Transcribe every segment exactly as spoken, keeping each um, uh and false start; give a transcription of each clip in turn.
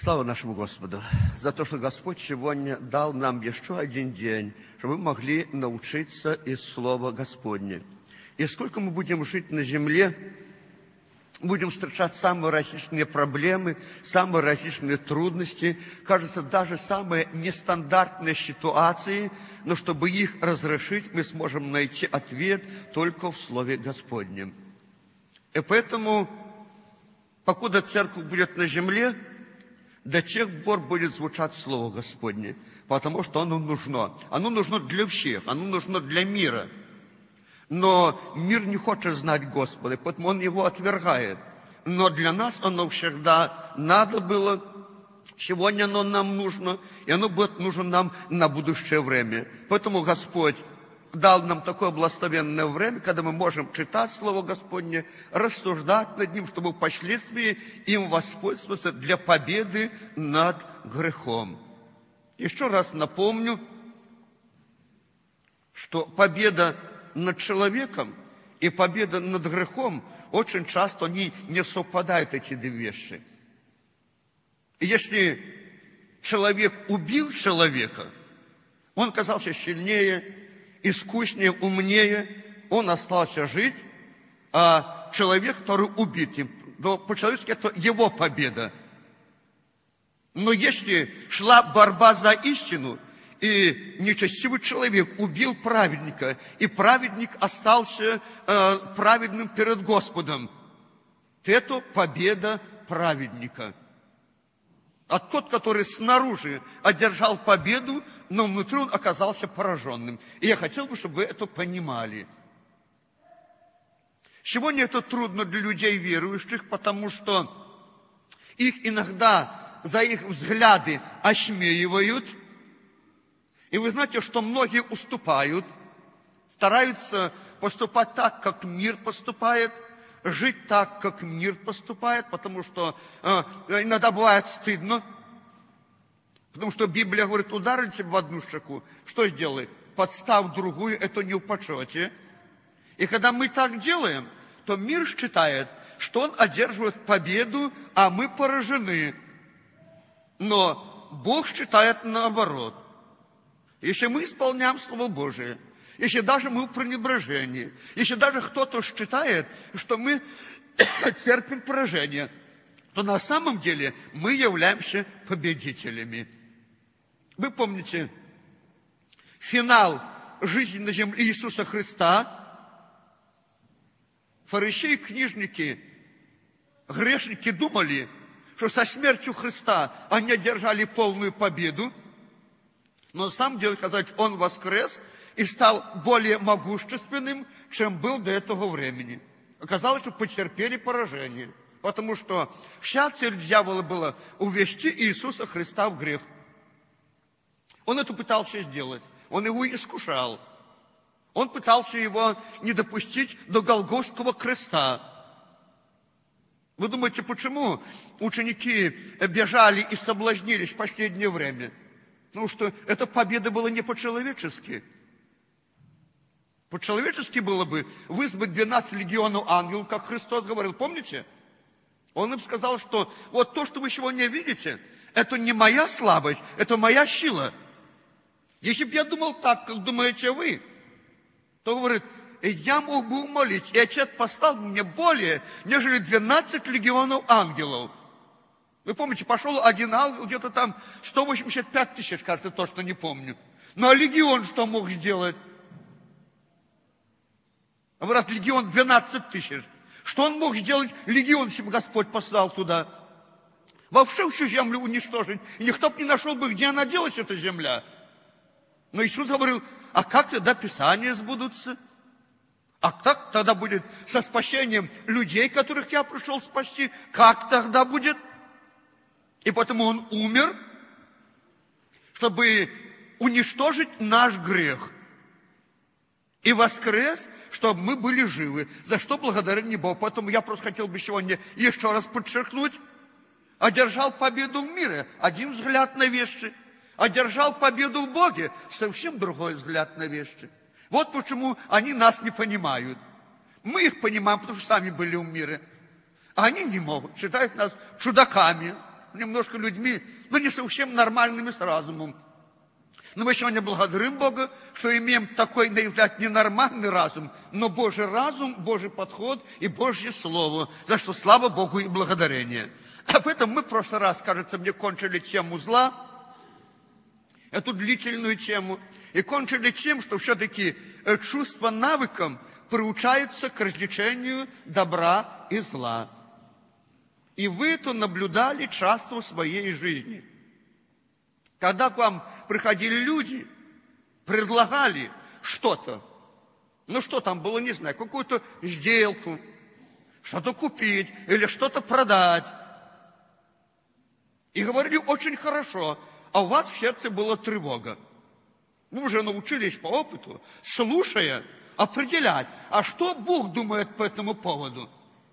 Слава нашему Господу за то, что Господь сегодня дал нам еще один день, чтобы мы могли научиться из Слова Господня. И сколько мы будем жить на земле, будем встречать самые различные проблемы, самые различные трудности, кажется, даже самые нестандартные ситуации, но чтобы их разрешить, мы сможем найти ответ только в Слове Господнем. И поэтому, покуда церковь будет на земле, до тех пор будет звучать Слово Господне, потому что оно нужно. Оно нужно для всех, оно нужно для мира. Но мир не хочет знать Господа, поэтому он его отвергает. Но для нас оно всегда надо было, сегодня оно нам нужно, и оно будет нужно нам на будущее время. Поэтому Господь дал нам такое благословенное время, когда мы можем читать Слово Господне, рассуждать над ним, чтобы впоследствии им воспользоваться для победы над грехом. Еще раз напомню, что победа над человеком и победа над грехом очень часто они не совпадают, эти две вещи. И если человек убил человека, он оказался сильнее, искуснее, умнее, он остался жить, а человек, который убит им, то по-человечески это его победа. Но если шла борьба за истину, и нечестивый человек убил праведника, и праведник остался э, праведным перед Господом, то это победа праведника. А тот, который снаружи одержал победу, но внутри он оказался пораженным. И я хотел бы, чтобы вы это понимали. Сегодня это трудно для людей верующих, потому что их иногда за их взгляды осмеивают. И вы знаете, что многие уступают, стараются поступать так, как мир поступает, жить так, как мир поступает, потому что э, иногда бывает стыдно. Потому что Библия говорит, ударили тебя в одну щеку, что сделай? Подстав другую, это не в почете. И когда мы так делаем, то мир считает, что он одерживает победу, а мы поражены. Но Бог считает наоборот. Если мы исполняем Слово Божие, если даже мы в пренебрежении, если даже кто-то считает, что мы терпим поражение, то на самом деле мы являемся победителями. Вы помните финал жизни на земле Иисуса Христа? Фарисеи, книжники, грешники думали, что со смертью Христа они одержали полную победу. Но на самом деле, сказать, Он воскрес и стал более могущественным, чем был до этого времени. Оказалось, что потерпели поражение, потому что вся цель дьявола была увести Иисуса Христа в грех. Он это пытался сделать. Он его искушал. Он пытался его не допустить до Голгофского креста. Вы думаете, почему ученики бежали и соблазнились в последнее время? Потому что эта победа была не по-человечески. По-человечески было бы вызвать двенадцать легионов ангелов, как Христос говорил. Помните? Он им сказал, что вот то, что вы сегодня видите, это не моя слабость, это моя сила. Если бы я думал так, как думаете вы, то, говорит, я мог бы умолить, и Отец послал мне более, нежели двенадцать легионов ангелов. Вы помните, пошел один ангел, где-то там сто восемьдесят пять тысяч, кажется, точно не помню. Ну, а легион что мог сделать? Говорят, легион двенадцать тысяч. Что он мог сделать легион, если бы Господь послал туда? Вообще всю землю уничтожить. И никто бы не нашел бы, где она делась, эта земля. Но Иисус говорил, а как тогда Писания сбудутся? А как тогда будет со спасением людей, которых я пришел спасти? Как тогда будет? И потому Он умер, чтобы уничтожить наш грех. И воскрес, чтобы мы были живы. За что благодарен Богу. Поэтому я просто хотел бы сегодня еще раз подчеркнуть. Одержал победу в мире. Один взгляд на вещи. Одержал победу в Боге. Совсем другой взгляд на вещи. Вот почему они нас не понимают. Мы их понимаем, потому что сами были в мире. А они не могут. Считают нас чудаками. немножко людьми, но не совсем нормальными с разумом. Но мы сегодня благодарим Бога, что имеем такой, на взгляд, ненормальный разум, но Божий разум, Божий подход и Божье Слово, за что слава Богу и благодарение. Об этом мы в прошлый раз, кажется, мне кончили тему зла, эту длительную тему, и кончили тем, что все-таки чувство навыком приучаются к различению добра и зла. И вы это наблюдали часто в своей жизни. Когда к вам приходили люди, предлагали что-то, ну что там было, не знаю, какую-то сделку, что-то купить или что-то продать. И говорили очень хорошо, а у вас в сердце была тревога. Вы уже научились по опыту, слушая, определять, а что Бог думает по этому поводу.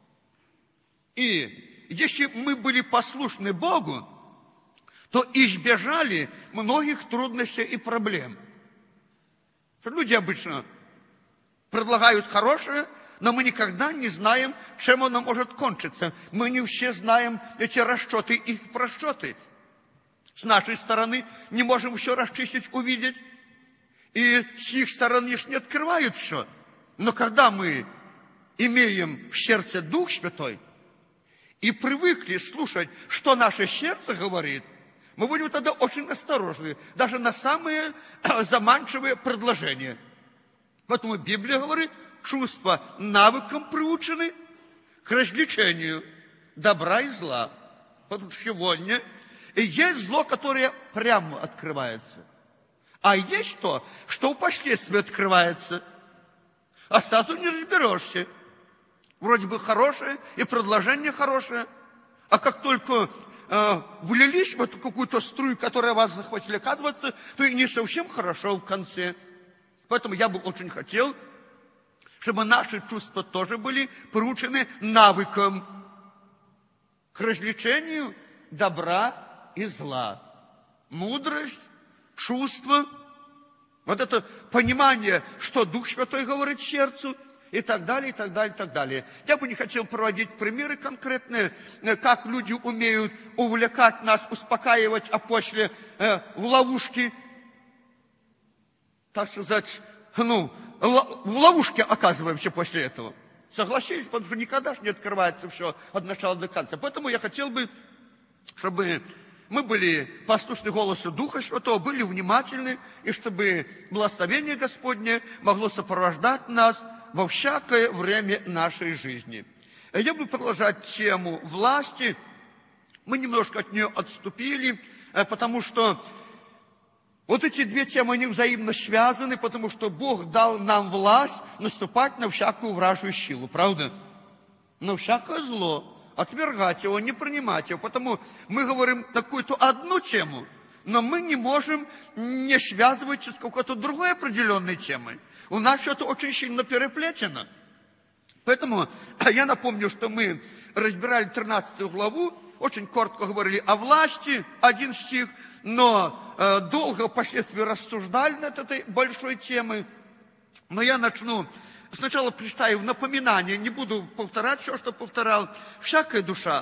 И если мы были послушны Богу, то избежали многих трудностей и проблем. Люди обычно предлагают хорошее, но мы никогда не знаем, чем оно может кончиться. Мы не все знаем эти расчеты, их просчеты. С нашей стороны не можем все расчистить, увидеть. И с их стороны не открывают все. Но когда мы имеем в сердце Дух Святой и привыкли слушать, что наше сердце говорит, мы будем тогда очень осторожны, даже на самые заманчивые предложения. Поэтому Библия говорит, чувства навыком приучены к различению добра и зла. Потому что сегодня есть зло, которое прямо открывается. А есть то, что впоследствии открывается. А сразу не разберешься. Вроде бы хорошее, и предложение хорошее. А как только э, влились в эту какую-то струю, которая вас захватила, оказывается, то и не совсем хорошо в конце. Поэтому я бы очень хотел, чтобы наши чувства тоже были приучены навыкам к различению добра и зла. Мудрость, чувство, вот это понимание, что Дух Святой говорит сердцу, и так далее, и так далее, и так далее. Я бы не хотел проводить примеры конкретные, как люди умеют увлекать нас, успокаивать, а после э, в ловушки, так сказать, ну, в ловушке оказываемся после этого. Согласились, потому что никогда же не открывается все от начала до конца. Поэтому я хотел бы, чтобы мы были послушны голосу Духа Святого, были внимательны, и чтобы благословение Господне могло сопровождать нас во всякое время нашей жизни. Я буду продолжать тему власти. Мы немножко от нее отступили, потому что вот эти две темы, они взаимно связаны, потому что Бог дал нам власть наступать на всякую вражью силу, правда? На всякое зло. Отвергать его, не принимать его. Потому мы говорим какую-то одну тему, но мы не можем не связывать с какой-то другой определенной темой. У нас что-то очень сильно переплетено. Поэтому я напомню, что мы разбирали тринадцатую главу, очень коротко говорили о власти, один стих, но э, долго впоследствии рассуждали над этой большой темой. Но я начну. Сначала прочитаю в напоминание, не буду повторять все, что повторял. Всякая душа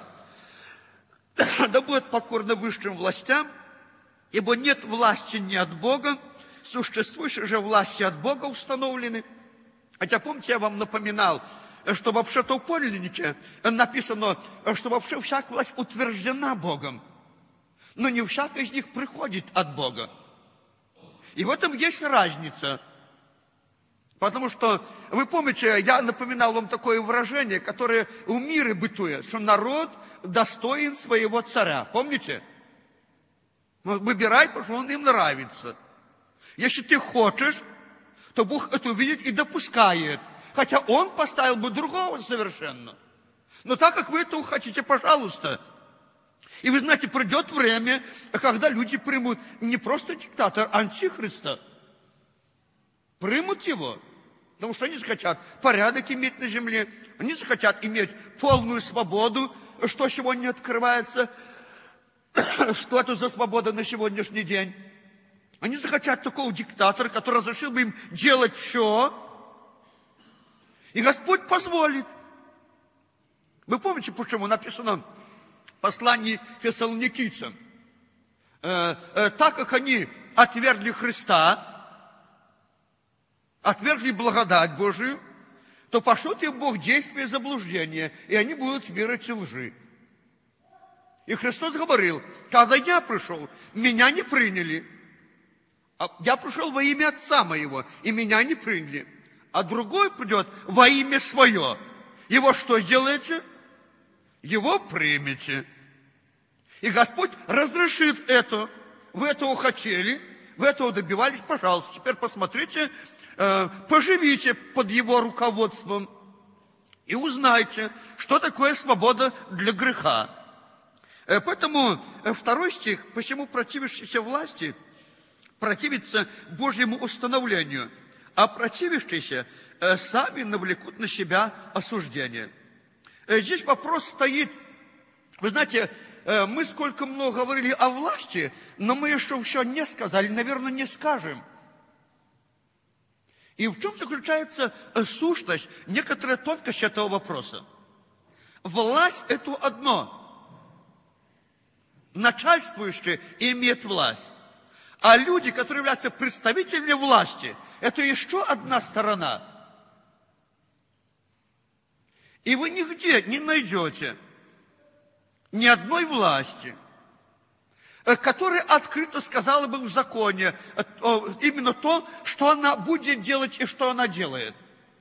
да будет покорна высшим властям, ибо нет власти не от Бога, существующие же власти от Бога установлены. Хотя, помните, я вам напоминал, что вообще-то в подлиннике написано, что вообще всякая власть утверждена Богом, но не всякая из них приходит от Бога. И в этом есть разница. Потому что, вы помните, я напоминал вам такое выражение, которое в мире бытует, что народ достоин своего царя. Помните? Выбирай, потому что он им нравится. Если ты хочешь, то Бог это увидит и допускает. Хотя он поставил бы другого совершенно. Но так как вы этого хотите, пожалуйста. И вы знаете, придет время, когда люди примут не просто диктатора, а антихриста. Примут его. Потому что они захотят порядок иметь на земле. Они захотят иметь полную свободу, что сегодня открывается. Что это за свобода на сегодняшний день? Они захотят такого диктатора, который разрешил бы им делать все. И Господь позволит. Вы помните, почему написано, послании фессалоникийцам. Э, э, так как они отвергли Христа, отвергли благодать Божию, то пошлет им Бог действие заблуждения, и они будут верить в лжи. И Христос говорил: когда я пришел, меня не приняли. Я пришел во имя Отца моего, и меня не приняли. А другой придет во имя свое. Его что сделаете? Его примете. И Господь разрешит это. Вы этого хотели, вы этого добивались, пожалуйста. Теперь посмотрите, поживите под Его руководством и узнайте, что такое свобода для греха. Поэтому второй стих: «Посему противящийся власти противится Божьему установлению, а противящиеся сами навлекут на себя осуждение». Здесь вопрос стоит, вы знаете, мы сколько много говорили о власти, но мы еще все не сказали, наверное, не скажем. И в чем заключается сущность, некоторая тонкость этого вопроса? Власть – это одно. Начальствующий имеет власть. А люди, которые являются представителями власти, это еще одна сторона. И вы нигде не найдете ни одной власти, которая открыто сказала бы в законе именно то, что она будет делать и что она делает.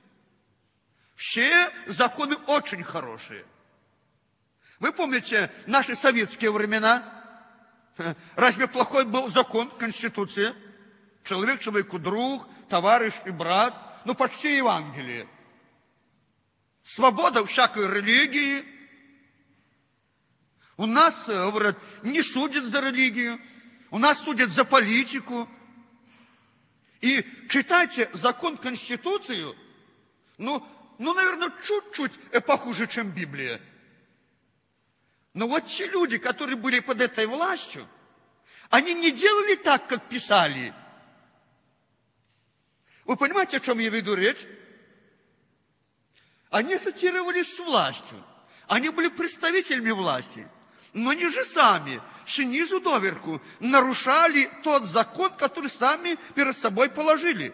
Все законы очень хорошие. Вы помните наши советские времена? Разве плохой был закон, Конституция? Человек человеку друг, товарищ и брат. Ну, почти Евангелие. Свобода всякой религии. У нас, говорят, не судят за религию. У нас судят за политику. И читайте закон, Конституцию, ну, ну, наверное, чуть-чуть похуже, чем Библия. Но вот те люди, которые были под этой властью, они не делали так, как писали. Вы понимаете, о чем я веду речь? Они ассоциировались с властью. Они были представителями власти. Но они же сами, снизу доверху, нарушали тот закон, который сами перед собой положили.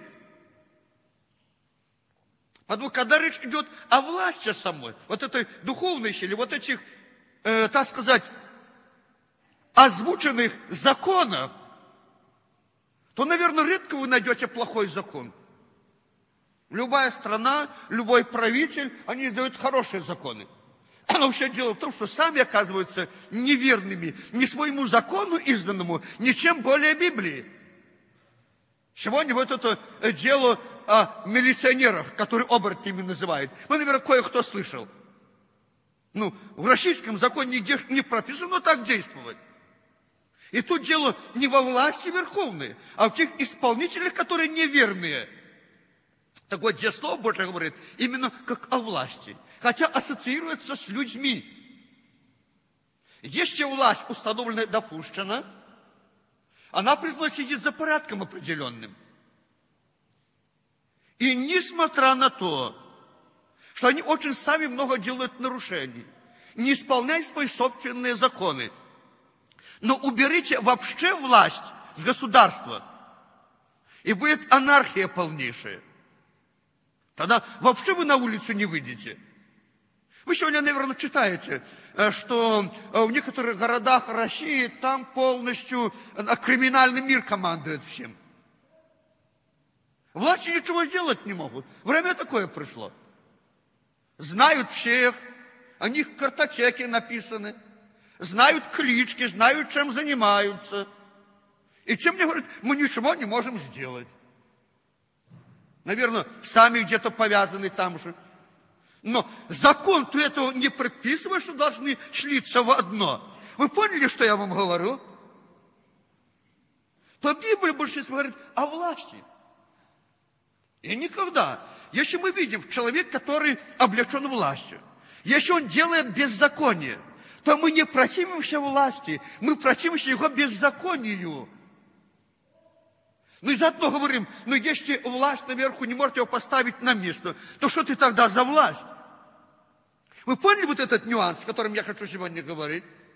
Потому когда речь идет о власти самой, вот этой духовной силе, вот этих, э, так сказать, озвученных законах, то, наверное, редко вы найдете плохой закон. Любая страна, любой правитель, они издают хорошие законы. Но все дело в том, что сами оказываются неверными ни своему закону изданному, ни чем более Библии. Сегодня вот это дело о милиционерах, которые оборотнями называют. Вы, наверное, кое-кто слышал. Ну, в российском законе нигде не прописано так действовать. И тут дело не во власти верховной, а в тех исполнителях, которые неверные. Так вот, здесь Слово Божие говорит именно как о власти, хотя ассоциируется с людьми. Если власть установлена и допущена, она признает сидеть за порядком определенным. И несмотря на то, что они очень сами много делают нарушений, не исполняя свои собственные законы, но уберите вообще власть с государства, и будет анархия полнейшая. Тогда вообще вы на улицу не выйдете. Вы сегодня, наверное, читаете, что в некоторых городах России там полностью криминальный мир командует всем. Власти ничего сделать не могут. Время такое пришло. Знают всех, о них в картотеке написаны, знают клички, знают, чем занимаются. И тем не говорят, мы ничего не можем сделать. Наверное, сами где-то повязаны там же. Но закон-то этого не предписывает, что должны слиться в одно. Вы поняли, что я вам говорю? То Библия больше говорит о власти. И никогда, если мы видим человека, который облечен властью, если он делает беззаконие, то мы не противимся власти, мы противимся его беззаконию. Ну и заодно говорим, ну если власть наверху не может его поставить на место, то что ты тогда за власть? Вы поняли вот этот нюанс, о котором я хочу сегодня говорить?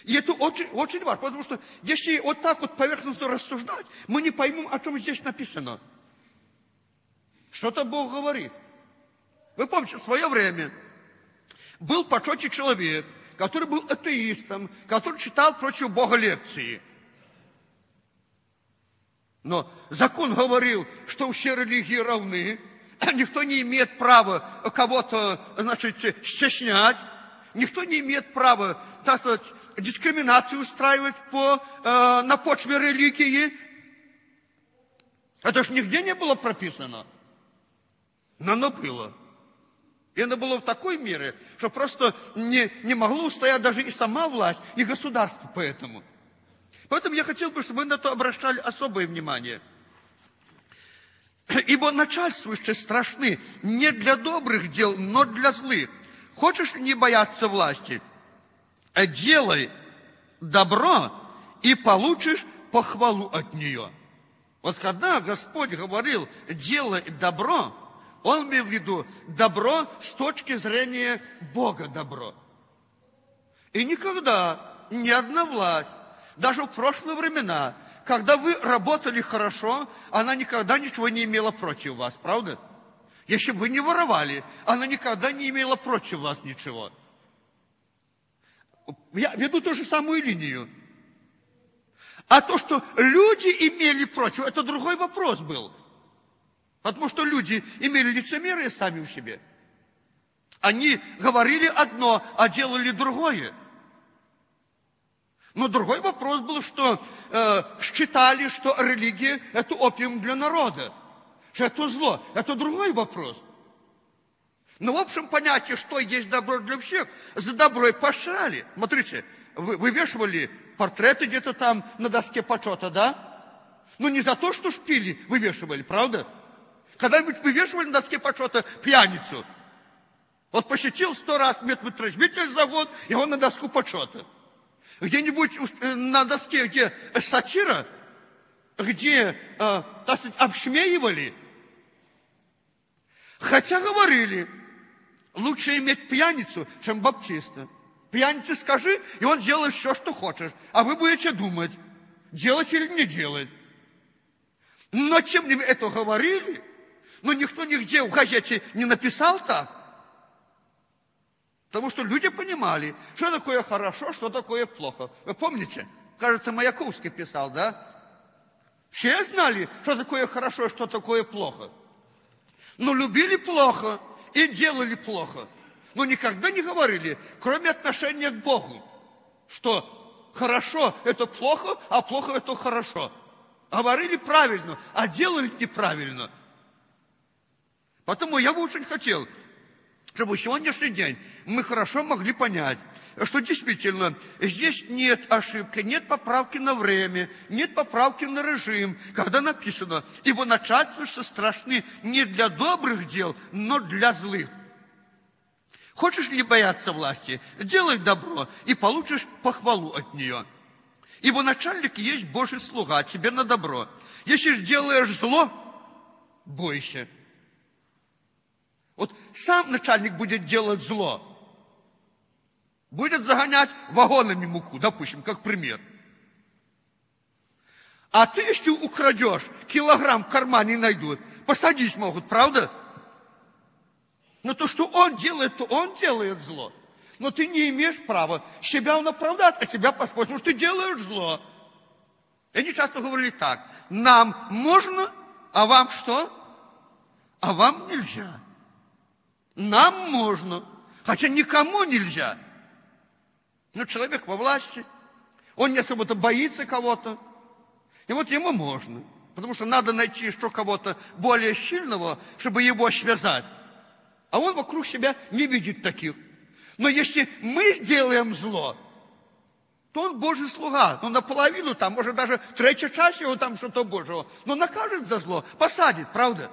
И это очень, очень важно, потому что если вот так вот поверхностно рассуждать, мы не поймем, о чем здесь написано. Что-то Бог говорит. Вы помните, в свое время был почетный человек, который был атеистом, который читал против Бога лекции. Но закон говорил, что все религии равны, никто не имеет права кого-то, значит, стеснять, никто не имеет права, так сказать, дискриминацию устраивать по, э, на почве религии. Это же нигде не было прописано. Но оно было. И оно было в такой мере, что просто не, не могло устоять даже и сама власть, и государство поэтому. Поэтому я хотел бы, чтобы мы на это обращали особое внимание. Ибо начальствующие страшны не для добрых дел, но для злых. Хочешь не бояться власти? Делай добро и получишь похвалу от нее. Вот когда Господь говорил «делай добро», Он имел в виду добро с точки зрения Бога добро. И никогда ни одна власть, даже в прошлые времена, когда вы работали хорошо, она никогда ничего не имела против вас, правда? Если бы вы не воровали, она никогда не имела против вас ничего. Я веду ту же самую линию. А то, что люди имели против, это другой вопрос был. Потому что люди имели лицемерие сами в себе. Они говорили одно, а делали другое. Но другой вопрос был, что э, считали, что религия – это опиум для народа. Что это зло. Это другой вопрос. Но в общем понятие, что есть добро для всех, за добро и поощряли. Смотрите, вы, вывешивали портреты где-то там на доске почета, да? Но не за то, что шпили вывешивали, правда? Когда-нибудь вывешивали на доске почета пьяницу. Вот посетил сто раз медвытражбитель завод, и он на доску почета. Где-нибудь на доске, где сатира, где, э, так сказать, обшмеивали. Хотя говорили, лучше иметь пьяницу, чем баптиста. Пьянице скажи, и он делает все, что хочешь. А вы будете думать, делать или не делать. Но тем не менее, это говорили, но никто нигде в газете не написал так. Потому что люди понимали, что такое хорошо, что такое плохо. Вы помните? Кажется, Маяковский писал, да? Все знали, что такое хорошо, что такое плохо. Но любили плохо и делали плохо. Но никогда не говорили, кроме отношения к Богу, что хорошо – это плохо, а плохо – это хорошо. Говорили правильно, а делали неправильно. Поэтому я бы очень хотел, чтобы в сегодняшний день мы хорошо могли понять, что действительно здесь нет ошибки, нет поправки на время, нет поправки на режим, когда написано, ибо начальствующие страшны не для добрых дел, но для злых. Хочешь ли бояться власти? Делай добро и получишь похвалу от нее. Ибо начальник есть Божий слуга, тебе на добро. Если же делаешь зло, бойся. Вот сам начальник будет делать зло. Будет загонять вагонами муку, допустим, как пример. А ты, если украдешь, килограмм в кармане найдут, посадить могут, правда? Но то, что он делает, то он делает зло. Но ты не имеешь права себя он оправдать, а себя поспорить, потому что ты делаешь зло. И они часто говорили так: нам можно, а вам что? А вам нельзя. Нам можно, хотя никому нельзя. Но человек во власти, он не особо-то боится кого-то. И вот ему можно, потому что надо найти еще кого-то более сильного, чтобы его связать. А он вокруг себя не видит таких. Но если мы сделаем зло, то он Божий слуга. Ну, наполовину там, может, даже третья часть его там что-то Божьего. Но накажет за зло, посадит, правда?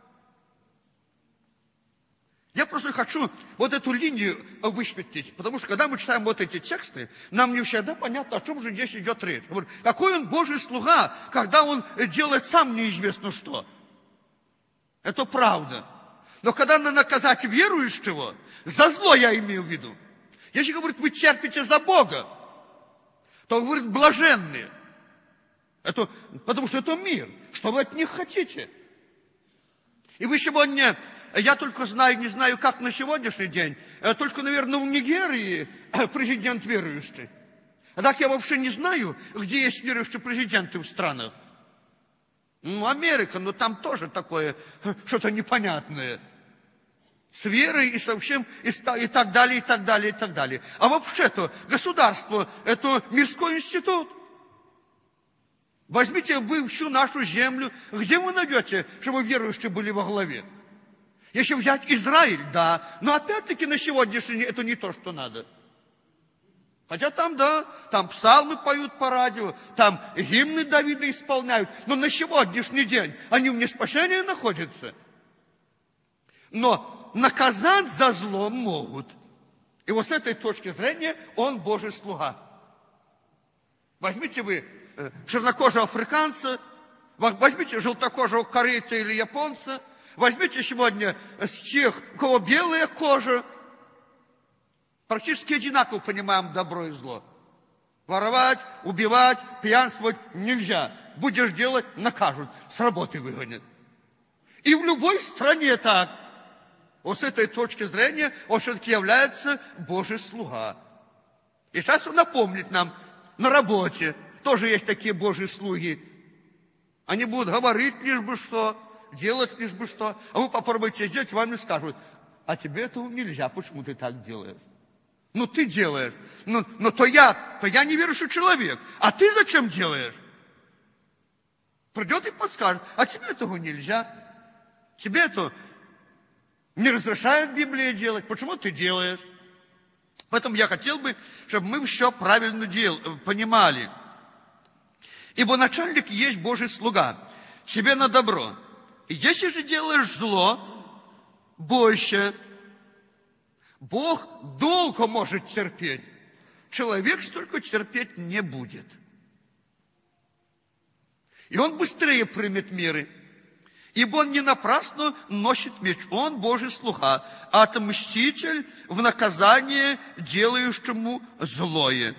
Я просто хочу вот эту линию высветлить, потому что когда мы читаем вот эти тексты, нам не всегда понятно, о чем же здесь идет речь. Какой он Божий слуга, когда он делает сам неизвестно что. Это правда. Но когда надо наказать верующего, за зло я имею в виду. Если, говорит, вы терпите за Бога, то говорит, блаженные. Это, потому что это мир. Что вы от них хотите? И вы сегодня, я только знаю, не знаю, как на сегодняшний день, только, наверное, в Нигерии президент верующий. А так я вообще не знаю, где есть верующие президенты в странах. Ну, Америка, но там тоже такое, что-то непонятное. С верой и совсем, и, и так далее, и так далее, и так далее. А вообще-то государство, это мирской институт. Возьмите вы всю нашу землю. Где вы найдете, чтобы верующие были во главе? Если взять Израиль, да, но опять-таки на сегодняшний день это не то, что надо. Хотя там, да, там псалмы поют по радио, там гимны Давида исполняют, но на сегодняшний день они вне спасения находятся. Но наказать за зло могут. И вот с этой точки зрения он Божий слуга. Возьмите вы э, чернокожего африканца, возьмите желтокожего корейца или японца, возьмите сегодня с тех, у кого белая кожа, практически одинаково понимаем добро и зло. Воровать, убивать, пьянствовать нельзя. Будешь делать, накажут, с работы выгонят. И в любой стране так. Вот с этой точки зрения он все-таки является Божий слуга. И сейчас он напомнит нам, на работе тоже есть такие Божьи слуги. Они будут говорить лишь бы что, делать лишь бы что. А вы попробуйте сделать, вам не скажут, а тебе этого нельзя, почему ты так делаешь? Ну, ты делаешь. Ну, но то я, то я неверующий человек. А ты зачем делаешь? Придет и подскажет, а тебе этого нельзя. Тебе это не разрешает Библия делать. Почему ты делаешь? Поэтому я хотел бы, чтобы мы все правильно дел, понимали. Ибо начальник есть Божий слуга. Тебе на добро. И если же делаешь зло, бойся. Бог долго может терпеть. Человек столько терпеть не будет. И он быстрее примет меры. Ибо он не напрасно носит меч. Он Божий слуга, а отмститель в наказание делающему злое.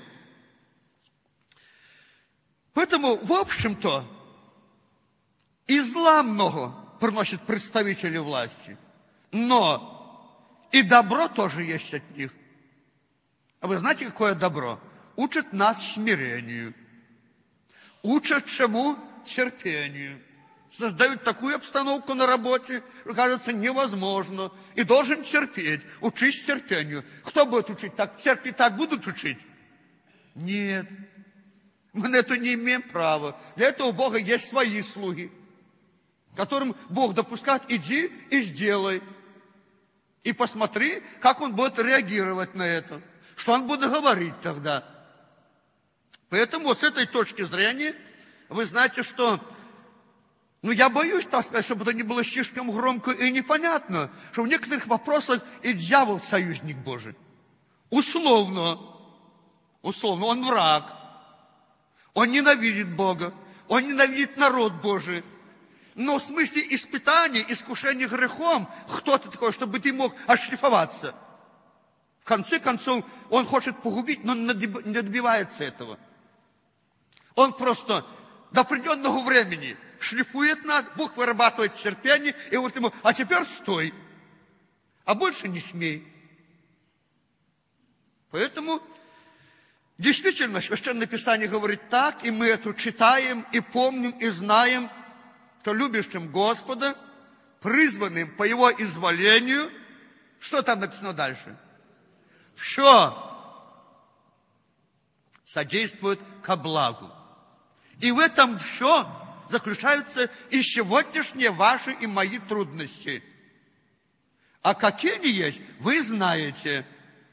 Поэтому, в общем-то, и зла много приносит представители власти. Но и добро тоже есть от них. А вы знаете, какое добро? Учат нас смирению. Учат чему? Терпению. Создают такую обстановку на работе, что кажется невозможно. И должен терпеть. Учись терпению. Кто будет учить так? Церкви так будут учить? Нет. Мы на это не имеем права. Для этого у Бога есть свои слуги, которым Бог допускает, иди и сделай. И посмотри, как он будет реагировать на это. Что он будет говорить тогда. Поэтому вот с этой точки зрения, вы знаете, что... Ну, я боюсь, так сказать, чтобы это не было слишком громко и непонятно, что в некоторых вопросах и дьявол союзник Божий. Условно. Условно. Он враг. Он ненавидит Бога. Он ненавидит народ Божий. Но в смысле испытания, искушения грехом, кто-то такой, чтобы ты мог отшлифоваться. В конце концов, он хочет погубить, но не добивается этого. Он просто до определенного времени шлифует нас, Бог вырабатывает терпение и говорит ему, а теперь стой, а больше не смей. Поэтому действительно Священное Писание говорит так, и мы это читаем, и помним, и знаем, что любящим Господа, призванным по Его изволению, что там написано дальше? Все содействует ко благу. И в этом все заключаются и сегодняшние ваши и мои трудности. А какие они есть, вы знаете.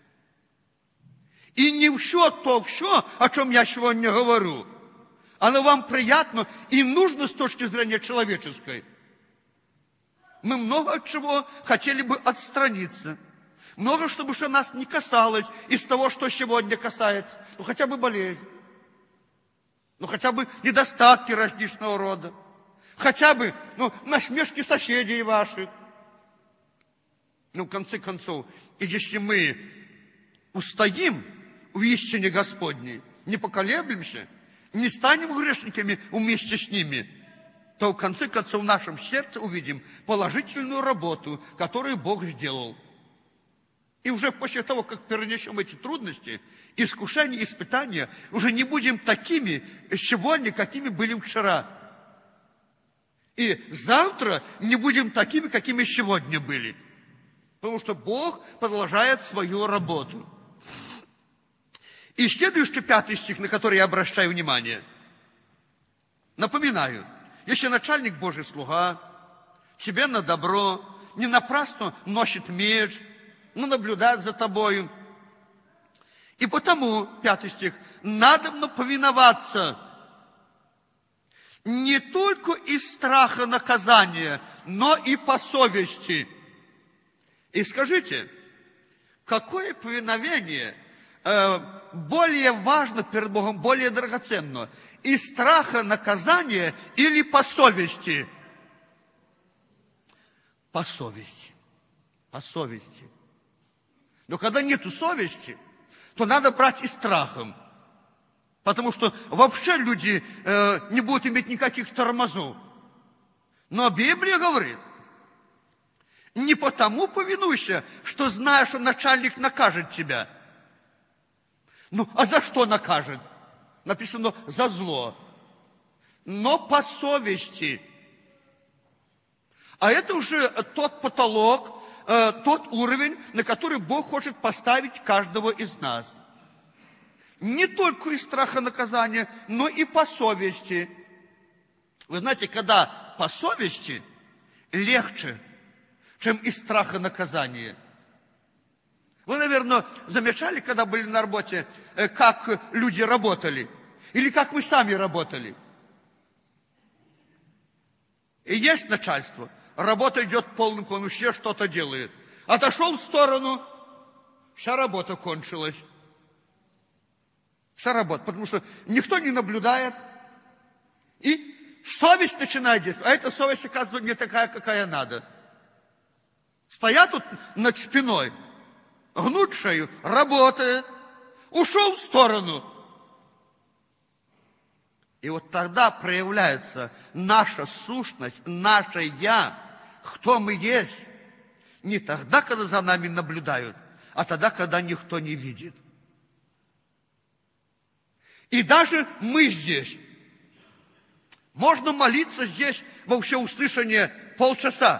И не все то все, о чем я сегодня говорю, оно вам приятно и нужно с точки зрения человеческой. Мы много от чего хотели бы отстраниться. Много, чтобы что нас не касалось из того, что сегодня касается. Ну, хотя бы болезнь. Ну, хотя бы недостатки различного рода. Хотя бы, ну, насмешки соседей ваших. Ну, в конце концов, и если мы устоим в истине Господней, не поколеблемся, не станем грешниками вместе с ними, то в конце концов в нашем сердце увидим положительную работу, которую Бог сделал. И уже после того, как перенесем эти трудности, искушения, испытания, уже не будем такими сегодня, какими были вчера. И завтра не будем такими, какими сегодня были. Потому что Бог продолжает свою работу. И следующий пятый стих, на который я обращаю внимание. Напоминаю, если начальник Божий слуга, тебе на добро, не напрасно носит меч, но наблюдает за тобою. И потому, пятый стих, надобно повиноваться не только из страха наказания, но и по совести. И скажите, какое повиновение э, более важно перед Богом, более драгоценно? Из страха наказания или по совести? По совести. По совести. Но когда нету совести, то надо брать и страхом. Потому что вообще люди э, не будут иметь никаких тормозов. Но Библия говорит, не потому повинуйся, что знаешь, что начальник накажет тебя. Ну, а за что накажет? Написано, за зло. Но по совести. А это уже тот потолок, э, тот уровень, на который Бог хочет поставить каждого из нас. Не только из страха наказания, но и по совести. Вы знаете, когда по совести легче, чем из страха наказания. Вы, наверное, замечали, когда были на работе, как люди работали? Или как вы сами работали? И есть начальство. Работа идет полным ходом, он все что-то делает. Отошел в сторону, вся работа кончилась. Вся работа, потому что никто не наблюдает. И совесть начинает действовать. А эта совесть, оказывается, не такая, какая надо. Стоят тут над спиной, гнут шею, работает. Ушел в сторону. И вот тогда проявляется наша сущность, наше «я», кто мы есть. Не тогда, когда за нами наблюдают, а тогда, когда никто не видит. И даже мы здесь. Можно молиться здесь во всеуслышание полчаса.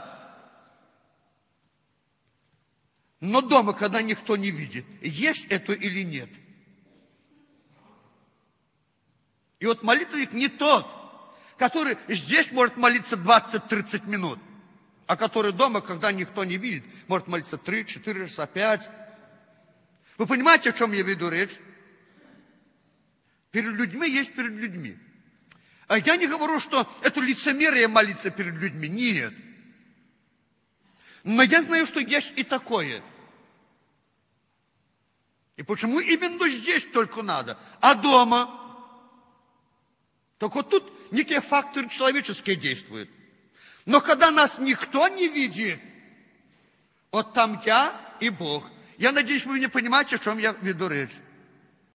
Но дома, когда никто не видит, есть это или нет. И вот молитвенник не тот, который здесь может молиться двадцать-тридцать минут, а который дома, когда никто не видит, может молиться три-четыре часа, пять. Вы понимаете, о чем я веду речь? Перед людьми есть перед людьми. А я не говорю, что это лицемерие молиться перед людьми. Нет. Но я знаю, что есть и такое. И почему именно здесь только надо? А дома? Так вот тут некие факторы человеческие действуют. Но когда нас никто не видит, вот там я и Бог. Я надеюсь, вы не понимаете, о чем я веду речь.